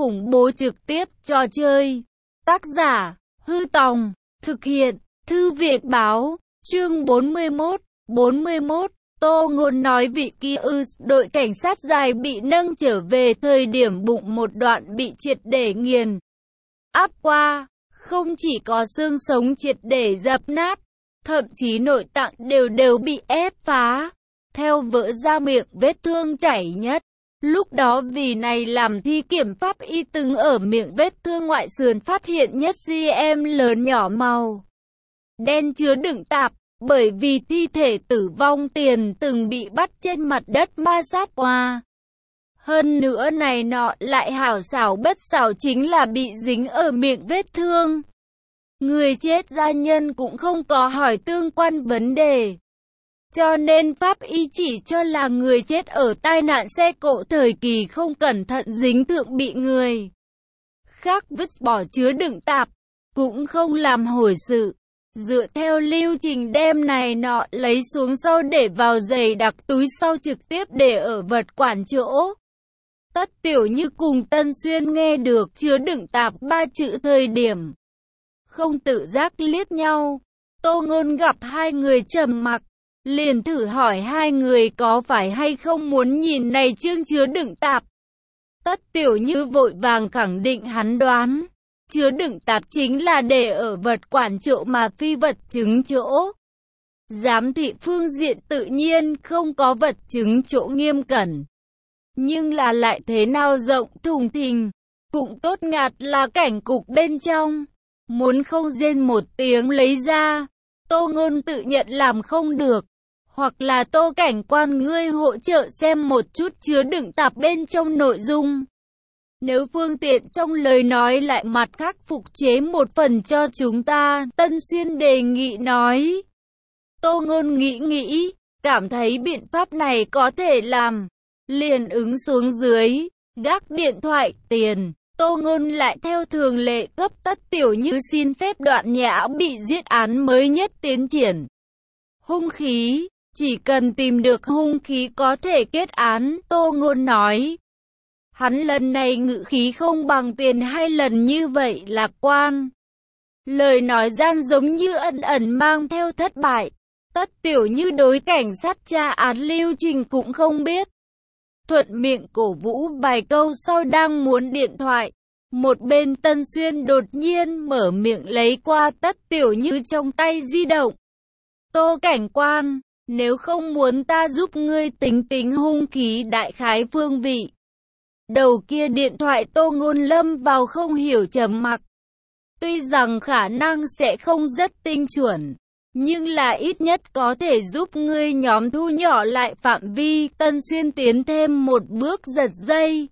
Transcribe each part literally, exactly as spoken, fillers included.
khủng bố trực tiếp trò chơi. Tác giả, Hư Tòng, thực hiện, Thư viện Báo, chương bốn mươi mốt, bốn mươi mốt. Tô Ngôn nói vị kia ư, đội cảnh sát dài bị nâng trở về thời điểm bụng một đoạn bị triệt để nghiền áp qua, không chỉ có xương sống triệt để dập nát, thậm chí nội tạng đều đều bị ép phá, theo vỡ ra miệng vết thương chảy nhất. Lúc đó vì này làm thi kiểm pháp y từng ở miệng vết thương ngoại sườn phát hiện nhất cm lớn nhỏ màu đen chứa đựng tạp, bởi vì thi thể tử vong tiền từng bị bắt trên mặt đất ma sát qua. Hơn nữa này nọ lại hảo xảo bất xảo chính là bị dính ở miệng vết thương. Người chết gia nhân cũng không có hỏi tương quan vấn đề. Cho nên pháp y chỉ cho là người chết ở tai nạn xe cộ thời kỳ không cẩn thận dính thượng bị người khác vứt bỏ chứa đựng tạp, cũng không làm hồi sự. Dựa theo lưu trình đem này nọ lấy xuống sau để vào giày đặc túi sau trực tiếp để ở vật quản chỗ. Tất Tiểu Như cùng Tân Xuyên nghe được chứa đựng tạp ba chữ thời điểm không tự giác liếc nhau. Tô Ngôn gặp hai người trầm mặc, liền thử hỏi hai người có phải hay không muốn nhìn này chương chứa đựng tạp. Tất Tiểu Như vội vàng khẳng định hắn đoán, chứa đựng tạp chính là để ở vật quản chỗ mà phi vật chứng chỗ. Giám thị phương diện tự nhiên không có vật chứng chỗ nghiêm cẩn, nhưng là lại thế nào rộng thùng thình, cũng tốt ngạt là cảnh cục bên trong. Muốn không rên một tiếng lấy ra, Tô Ngôn tự nhận làm không được. Hoặc là Tô cảnh quan ngươi hỗ trợ xem một chút chứa đựng tạp bên trong nội dung. Nếu phương tiện trong lời nói lại mặt khác phục chế một phần cho chúng ta, Tân Xuyên đề nghị nói. Tô Ngôn nghĩ nghĩ, cảm thấy biện pháp này có thể làm, liền ứng xuống dưới, gác điện thoại, tiền. Tô Ngôn lại theo thường lệ cấp Tất Tiểu Như xin phép Đoạn Nhã bị giết án mới nhất tiến triển. Hung khí, chỉ cần tìm được hung khí có thể kết án, Tô Ngôn nói. Hắn lần này ngự khí không bằng tiền hai lần như vậy lạc quan. Lời nói gian giống như ẩn ẩn mang theo thất bại. Tất Tiểu Như đối cảnh sát tra án lưu trình cũng không biết. Thuận miệng cổ vũ vài câu sau đang muốn điện thoại. Một bên Tân Xuyên đột nhiên mở miệng lấy qua Tất Tiểu Như trong tay di động. Tô cảnh quan, nếu không muốn ta giúp ngươi tính tính hung khí đại khái phương vị. Đầu kia điện thoại Tô Ngôn lâm vào không hiểu trầm mặc. Tuy rằng khả năng sẽ không rất tinh chuẩn, nhưng là ít nhất có thể giúp ngươi nhóm thu nhỏ lại phạm vi. Tân Xuyên tiến thêm một bước giật dây.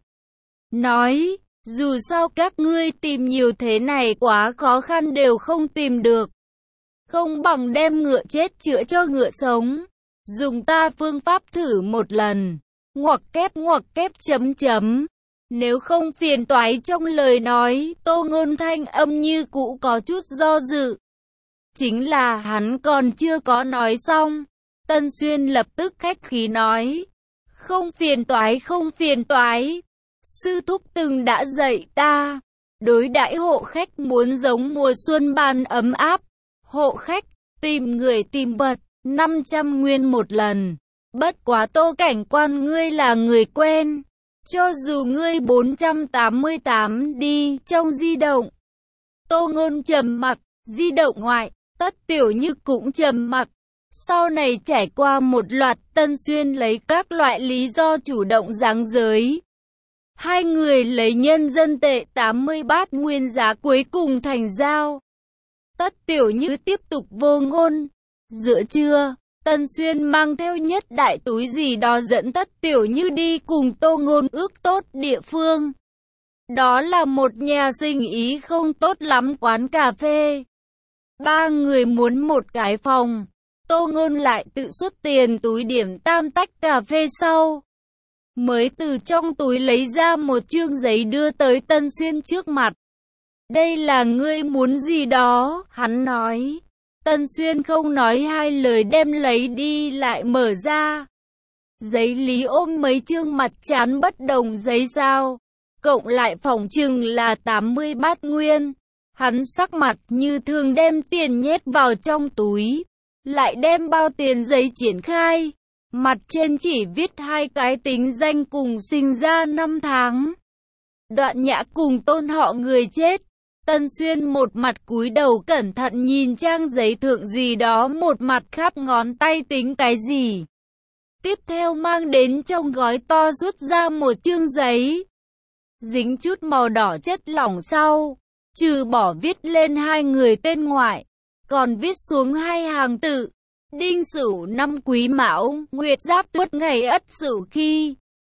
Nói, dù sao các ngươi tìm nhiều thế này quá khó khăn đều không tìm được. Không bằng đem ngựa chết chữa cho ngựa sống. Dùng ta phương pháp thử một lần. Ngoặc kép ngoặc kép chấm chấm. Nếu không phiền toái trong lời nói, Tô Ngôn thanh âm như cũ có chút do dự. Chính là hắn còn chưa có nói xong. Tân Xuyên lập tức khách khí nói. Không phiền toái không phiền toái. Sư thúc từng đã dạy ta. Đối đãi hộ khách muốn giống mùa xuân ban ấm áp. Hộ khách, tìm người tìm vật, năm trăm nguyên một lần. Bất quá Tô cảnh quan ngươi là người quen. Cho dù ngươi bốn trăm tám mươi tám đi trong di động. Tô Ngôn trầm mặc, di động ngoại, Tất Tiểu Như cũng trầm mặc. Sau này trải qua một loạt, Tân Xuyên lấy các loại lý do chủ động giáng giới. Hai người lấy nhân dân tệ tám mươi bát nguyên giá cuối cùng thành giao. Tất Tiểu Như tiếp tục vô ngôn. Giữa trưa, Tân Xuyên mang theo nhất đại túi gì đó dẫn Tất Tiểu Như đi cùng Tô Ngôn ước tốt địa phương. Đó là một nhà sinh ý không tốt lắm quán cà phê. Ba người muốn một cái phòng. Tô Ngôn lại tự xuất tiền túi điểm tam tách cà phê sau. Mới từ trong túi lấy ra một chương giấy đưa tới Tân Xuyên trước mặt. Đây là ngươi muốn gì đó, hắn nói. Tân Xuyên không nói hai lời đem lấy đi lại mở ra. Giấy lý ôm mấy chương mặt chán bất đồng giấy sao. cộng lại phỏng chừng là tám mươi bát nguyên. Hắn sắc mặt như thường đem tiền nhét vào trong túi, lại đem bao tiền giấy triển khai. Mặt trên chỉ viết hai cái tính danh cùng sinh ra năm tháng. Đoạn Nhã cùng Tôn họ người chết. Tân Xuyên một mặt cúi đầu cẩn thận nhìn trang giấy thượng gì đó, một mặt khắp ngón tay tính cái gì. Tiếp theo mang đến trong gói to rút ra một chương giấy, dính chút màu đỏ chất lỏng sau, trừ bỏ viết lên hai người tên ngoại, còn viết xuống hai hàng tự: Đinh Sửu năm Quý Mão, Nguyệt Giáp Tuất ngày Ất Sửu khi,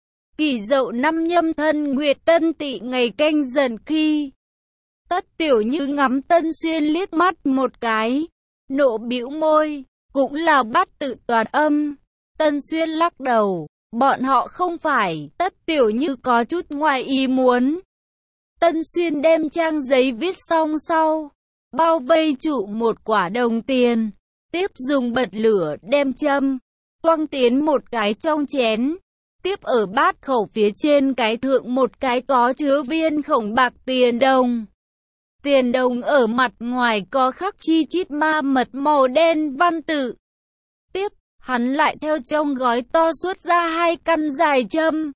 Kỷ Dậu năm Nhâm Thân, Nguyệt Tân Tỵ ngày Canh Dần khi. Tất Tiểu Như ngắm Tân Xuyên liếc mắt một cái, nộ bĩu môi, cũng là bát tự toàn âm. Tân Xuyên lắc đầu, bọn họ không phải. Tất Tiểu Như có chút ngoài ý muốn. Tân Xuyên đem trang giấy viết xong sau, bao vây trụ một quả đồng tiền, tiếp dùng bật lửa đem châm, quăng tiến một cái trong chén, tiếp ở bát khẩu phía trên cái thượng một cái có chứa viên khổng bạc tiền đồng. Tiền đồng ở mặt ngoài có khắc chi chít ma mật màu đen văn tự. Tiếp, hắn lại theo trong gói to xuất ra hai căn dài châm,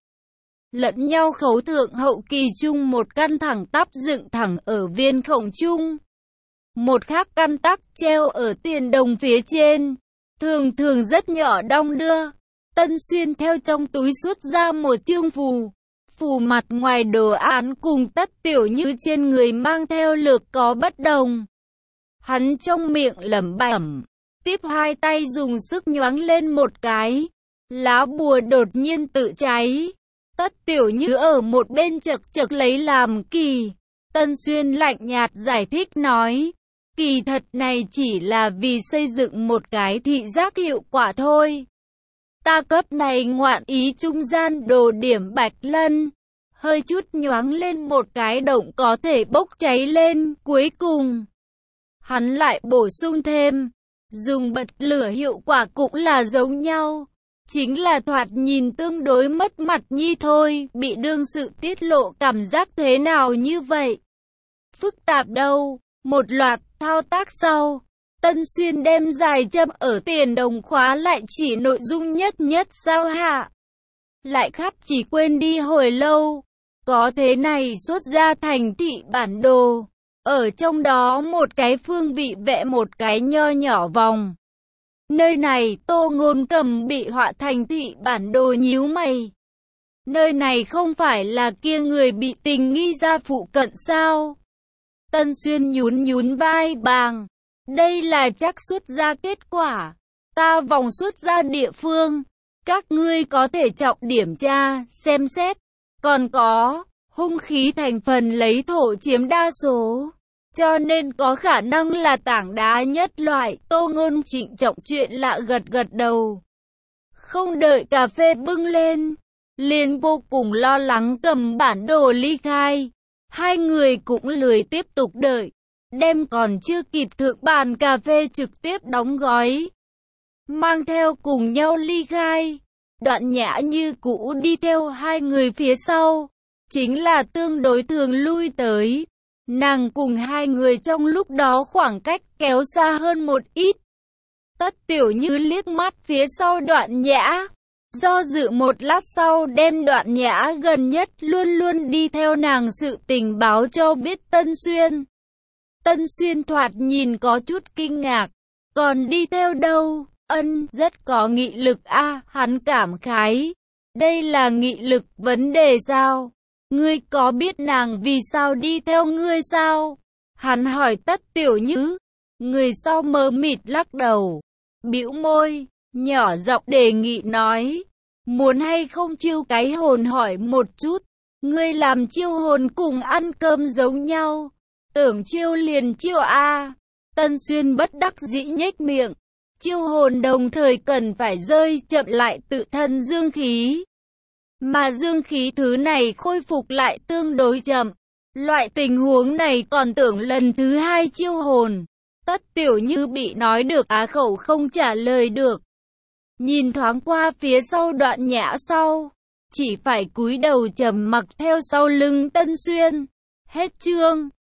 lẫn nhau khấu thượng hậu kỳ chung một căn thẳng tắp dựng thẳng ở viên khổng chung, một khác căn tắc treo ở tiền đồng phía trên, thường thường rất nhỏ đong đưa. Tân Xuyên theo trong túi xuất ra một chương phù, phù mặt ngoài đồ án cùng Tất Tiểu Như trên người mang theo lược có bất đồng. Hắn trong miệng lẩm bẩm, tiếp hai tay dùng sức nhoáng lên một cái, lá bùa đột nhiên tự cháy. Tất Tiểu Như ở một bên chật chật lấy làm kỳ. Tân Xuyên lạnh nhạt giải thích nói, kỳ thật này chỉ là vì xây dựng một cái thị giác hiệu quả thôi. Ta cấp này ngoạn ý trung gian đồ điểm bạch lân, hơi chút nhoáng lên một cái động có thể bốc cháy lên. Cuối cùng, hắn lại bổ sung thêm, dùng bật lửa hiệu quả cũng là giống nhau, chính là thoạt nhìn tương đối mất mặt nhi thôi. Bị đương sự tiết lộ cảm giác thế nào như vậy? Phức tạp đâu? Một loạt thao tác sau, Tân Xuyên đem dài châm ở tiền đồng khóa lại, chỉ nội dung nhất nhất sao hạ. Lại khắp chỉ quên đi hồi lâu, có thế này xuất ra thành thị bản đồ. Ở trong đó một cái phương vị vẽ một cái nho nhỏ vòng. Nơi này Tô Ngôn Cầm bị họa thành thị bản đồ nhíu mày. Nơi này không phải là kia người bị tình nghi ra phụ cận sao? Tân Xuyên nhún nhún vai bàng. Đây là chắc xuất ra kết quả. Ta vòng xuất ra địa phương. Các ngươi có thể trọng điểm tra, xem xét. Còn có, hung khí thành phần lấy thổ chiếm đa số, cho nên có khả năng là tảng đá nhất loại. Tô Ngôn trịnh trọng chuyện lạ gật gật đầu. Không đợi cà phê bưng lên, liền vô cùng lo lắng cầm bản đồ ly khai. Hai người cũng lười tiếp tục đợi, đem còn chưa kịp thượng bàn cà phê trực tiếp đóng gói, mang theo cùng nhau ly khai. Đoạn Nhã như cũ đi theo hai người phía sau, chính là tương đối thường lui tới. Nàng cùng hai người trong lúc đó khoảng cách kéo xa hơn một ít. Tất Tiểu Như liếc mắt phía sau Đoạn Nhã, do dự một lát sau đem Đoạn Nhã gần nhất luôn luôn đi theo nàng sự tình báo cho biết Tân Xuyên. Tân Xuyên thoạt nhìn có chút kinh ngạc, còn đi theo đâu? Ân, rất có nghị lực a. À, hắn cảm khái. Đây là nghị lực vấn đề sao? Ngươi có biết nàng vì sao đi theo ngươi sao? Hắn hỏi Tất Tiểu Như. Người sau mờ mịt lắc đầu, bĩu môi, nhỏ giọng đề nghị nói, muốn hay không chiêu cái hồn hỏi một chút. Ngươi làm chiêu hồn cùng ăn cơm giống nhau, tưởng chiêu liền chiêu a. À. Tân Xuyên bất đắc dĩ nhếch miệng. Chiêu hồn đồng thời cần phải rơi chậm lại tự thân dương khí, mà dương khí thứ này khôi phục lại tương đối chậm. Loại tình huống này còn tưởng lần thứ hai chiêu hồn. Tất Tiểu Như bị nói được á khẩu không trả lời được. Nhìn thoáng qua phía sau Đoạn Nhã sau, chỉ phải cúi đầu trầm mặc theo sau lưng Tân Xuyên. Hết chương.